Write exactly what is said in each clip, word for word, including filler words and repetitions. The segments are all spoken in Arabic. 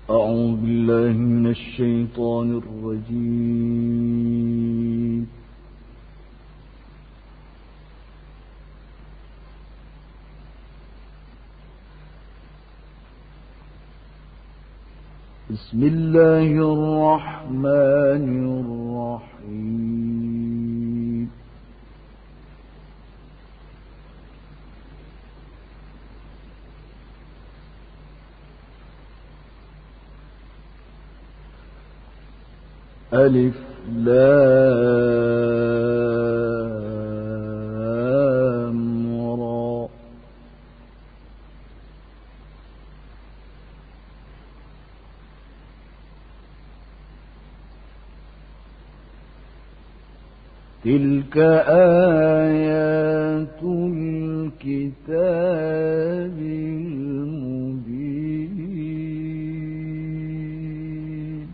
أعوذ بالله من الشيطان الرجيم. بسم الله الرحمن الرحيم. ألف لام را. تلك آيات الكتاب المبين.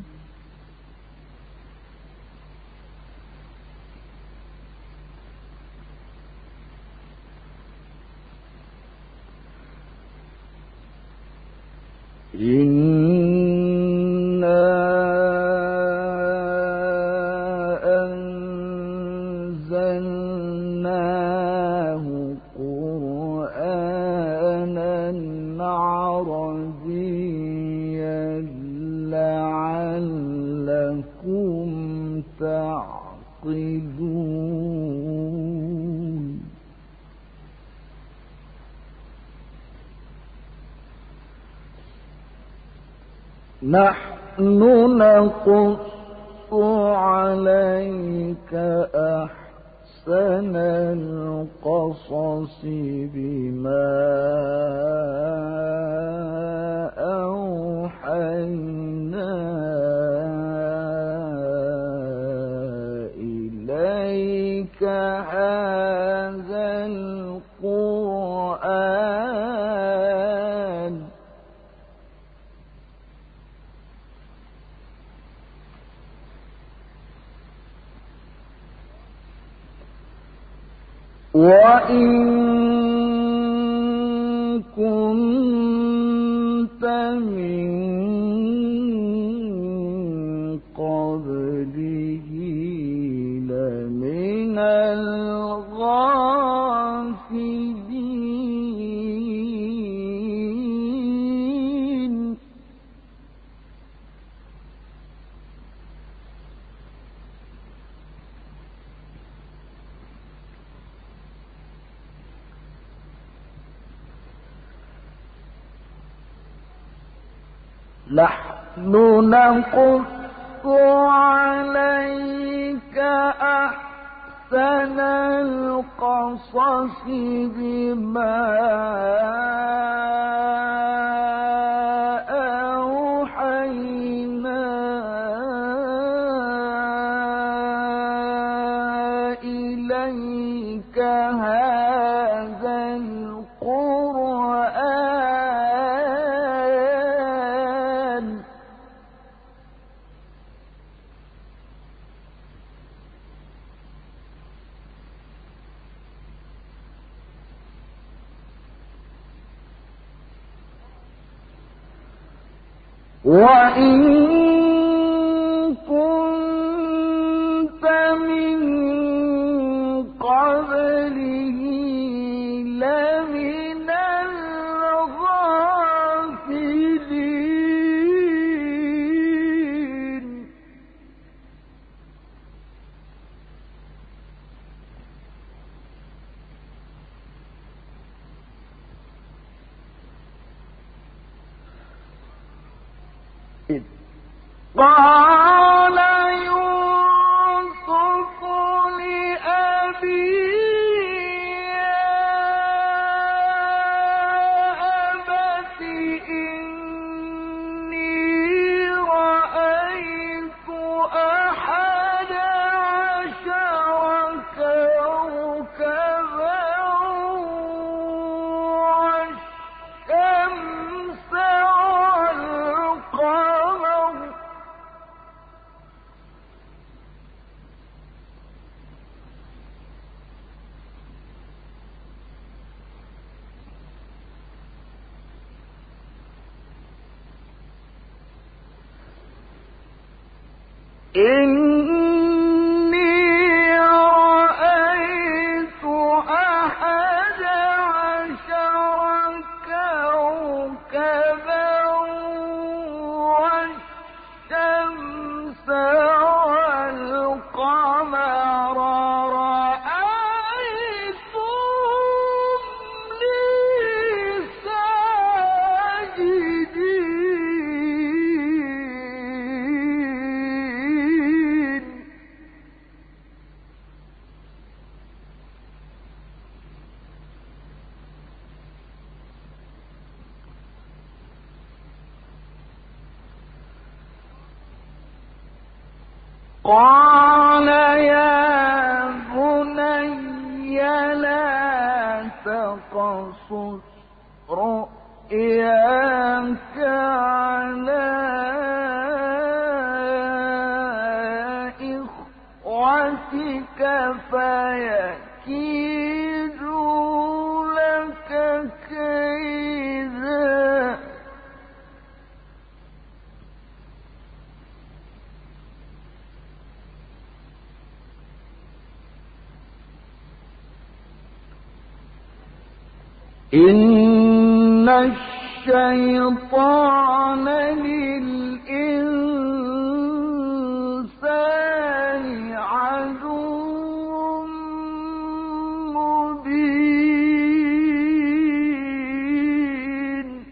إنا أنزلناه قرآنا عربيا لعلكم تعقلون. نحن نقص عليك أحسن القصص بما أوحينا إليك هذا القرآن وإن كنت من قبله لمن الغافلين. نحن نقص عليك أحسن القصص بما أوحينا إليك هذا القرآن وإن كنت من قبله لمن الغافلين. إذ قال يوسف لأبيه يا أبت إني رأيت أحد عشر كوكبا والشمس والقمر إني رأيت أحد عشر كوكبا والشمس والقمر رأيتهم لي ساجدين. قال يا بني لا تقصص رؤياك على إخوتك فيكيدوا لك كيدا. إن الشيطان للإنسان عدو مبين.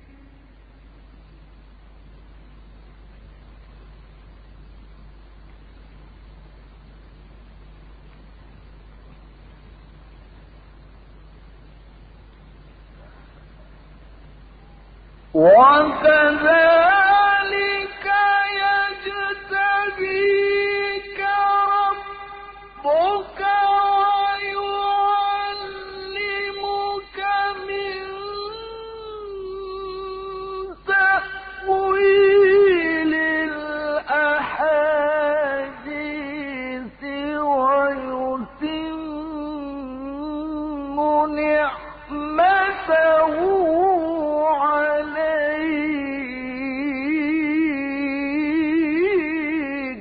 وكذلك يجتبيك ربك ويعلمك من تأويل الأحاديث ويتم نعمته عليك.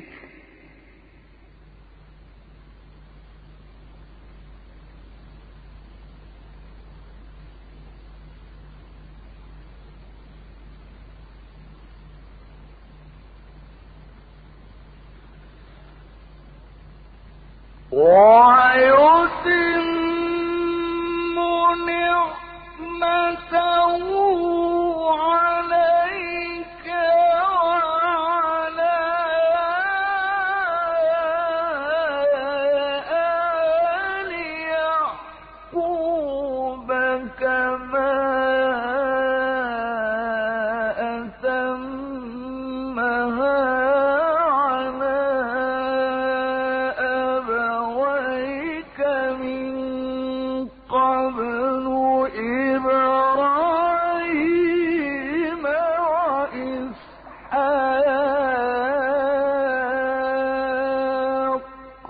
ويتم نعمته عليك وعلى آل يعقوب كما أتمها على أبويك من قبل إبراهيم وإسحاق.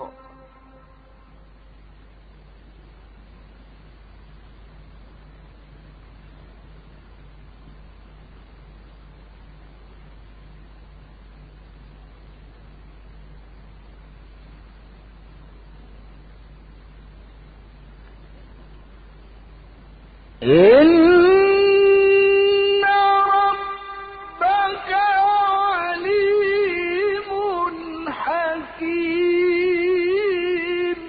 إن ربك عليم حكيم.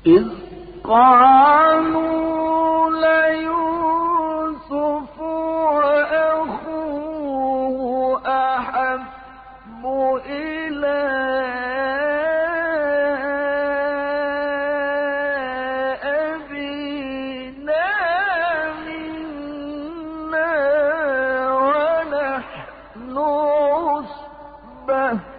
إذ قالوا ليوسف وأخوه أحب إلى أبينا منا ونحن عصبة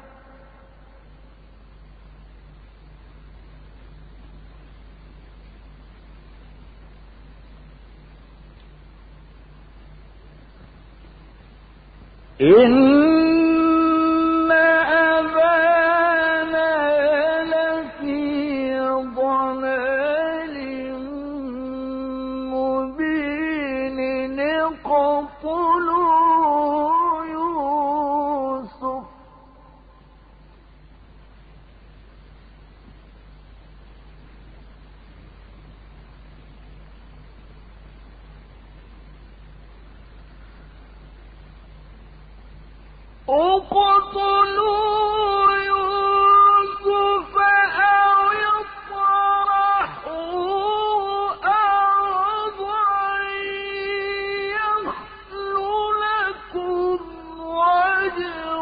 إن أبانا لفي ضلال مبين اقتلوا يوسف اقتلوا يوسف أو اطرحوه أرضا يخل لكم وجه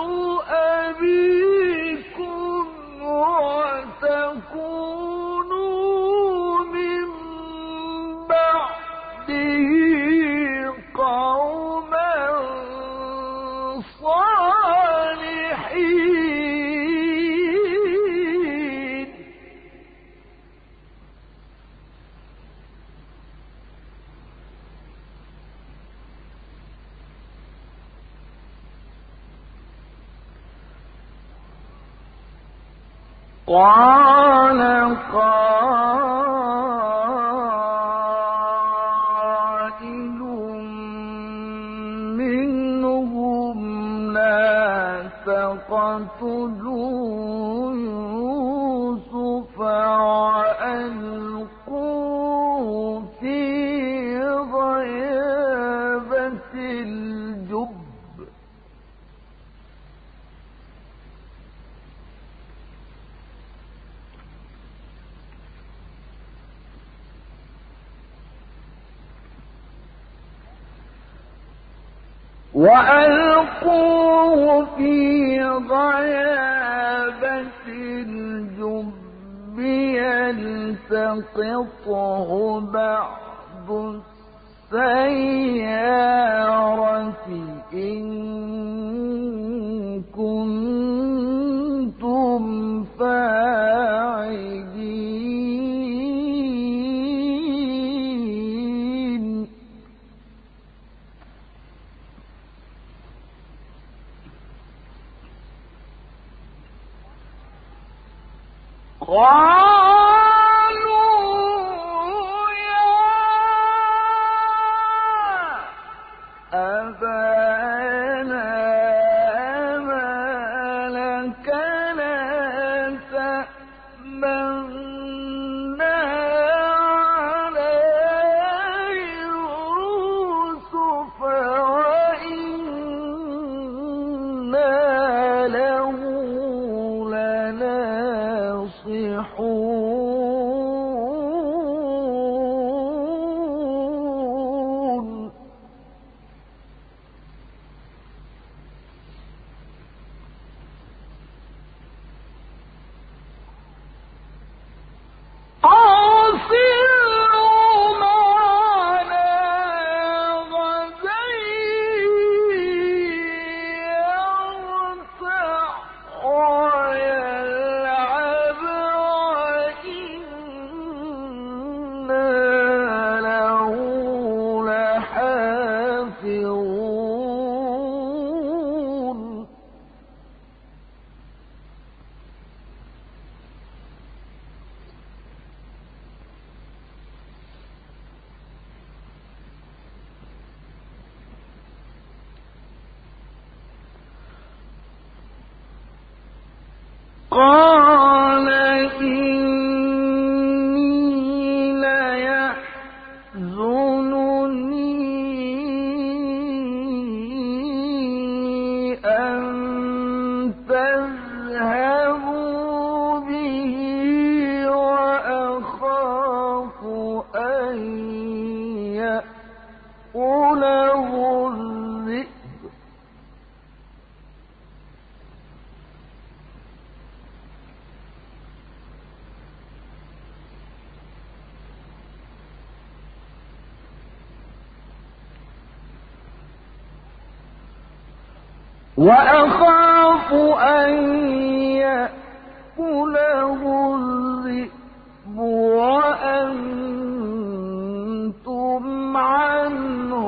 أبيكم وتكونوا من بعده قوما صالحين. قال قائل منهم لا تقتلوا يوسف وألقوه في غيابة الجب وألقوه في غيابة الجب يلتقطه بعض السيارة إن كنتم فاعلين. قالوا يا أبانا ما لك لا تأمنا على يوسف وإنا له لناصحون. أرسلوا معنا غدا يرتع ويلعب وإنا له لحافظون. قال إني ليحزنني أن تذهبوا به وأخاف وأخاف أن يأكله الذئب وأنتم عنه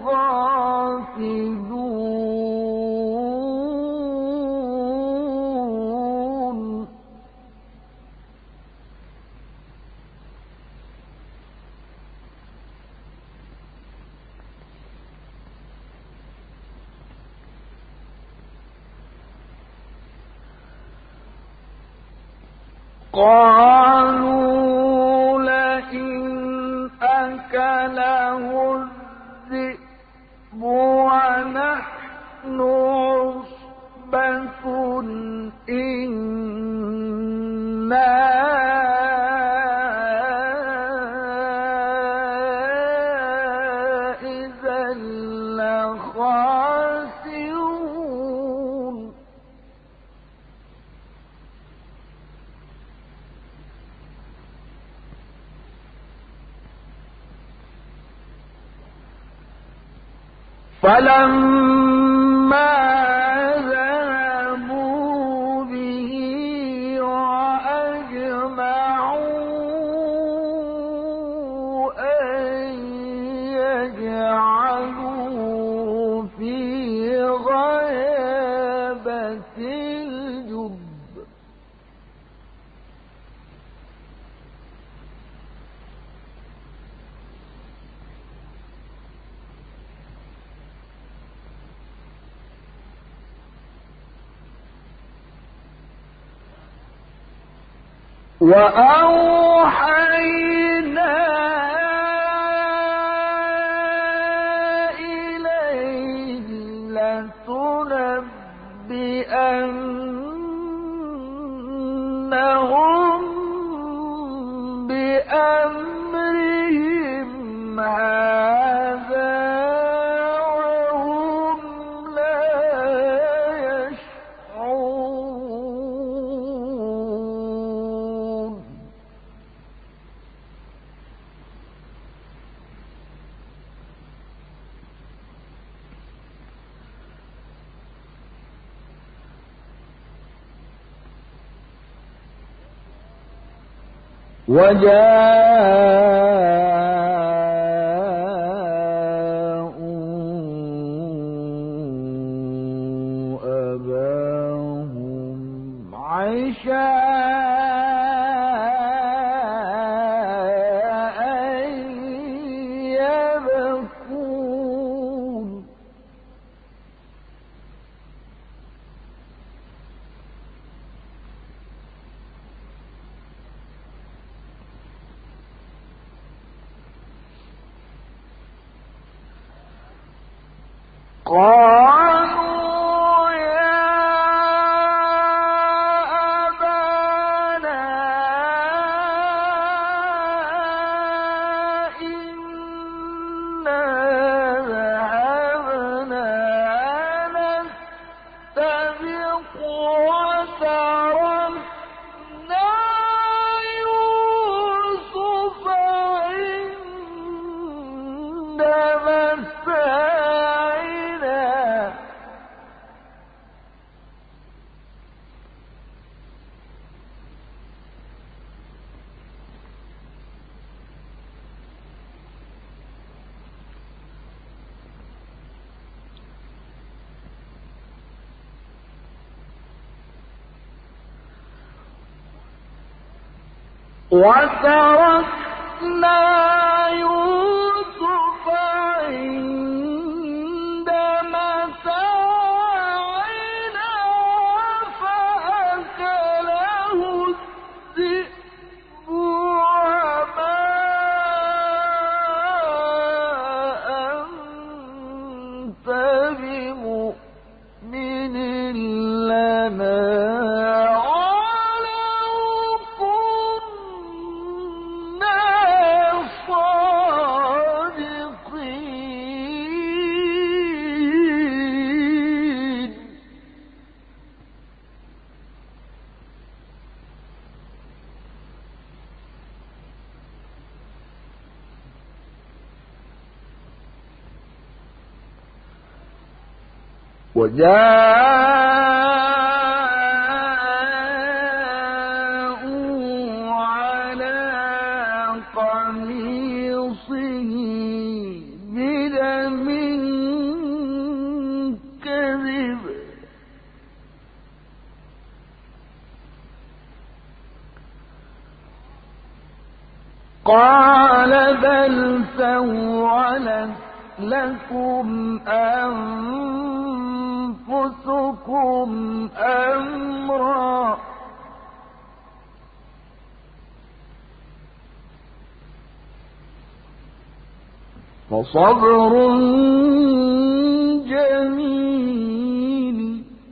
غافلون. قالوا لئن أكله الذئب ونحن عصبة إنا إذا لخاسرون. فلما ذهبوا به وأجمعوا أن يجعلوا في غيابة الجب وأوحينا إليه لتنبئنهم بأمرهم هذا وهم لا يشعرون. وجاءوا أباهم عشاء يبكون. قالوا يا أبانا إنا ذهبنا نستبق وتركنا يوسف عند متاعنا. وتركنا يوسف عند متاعنا فأكله الذئب وما أنت بمؤمن لنا ولو كنا وجاءوا على قميصه بدم كذب قال بل سولت لكم أنفسكم أمرا فصبر جميل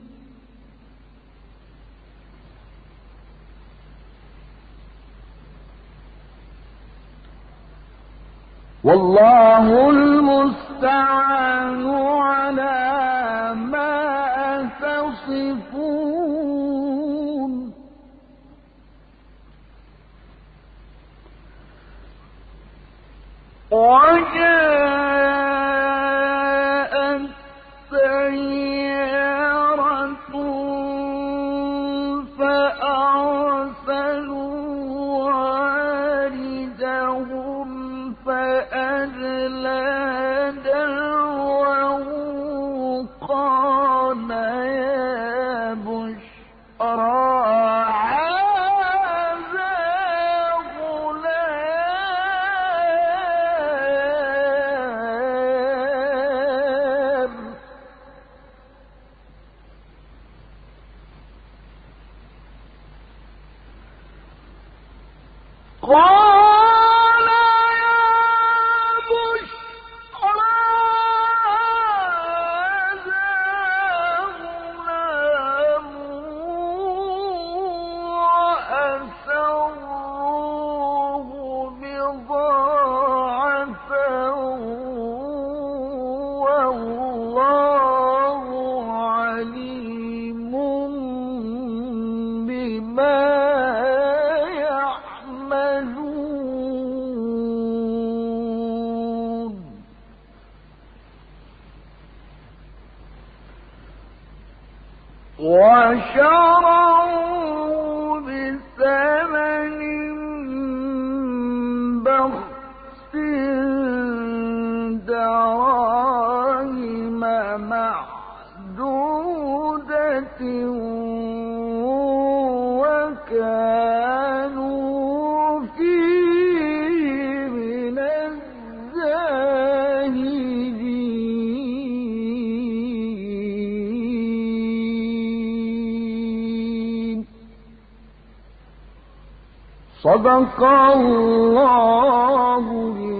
والله المستعان على ما تصفون وجاءت سيارة فأرسلوا واردهم فأدلى دلوه قال يا بشرى هذا غلام قال وشروا بثمن بخس دراهم معدودة وكانوا فيه من الزاهدين صدق الله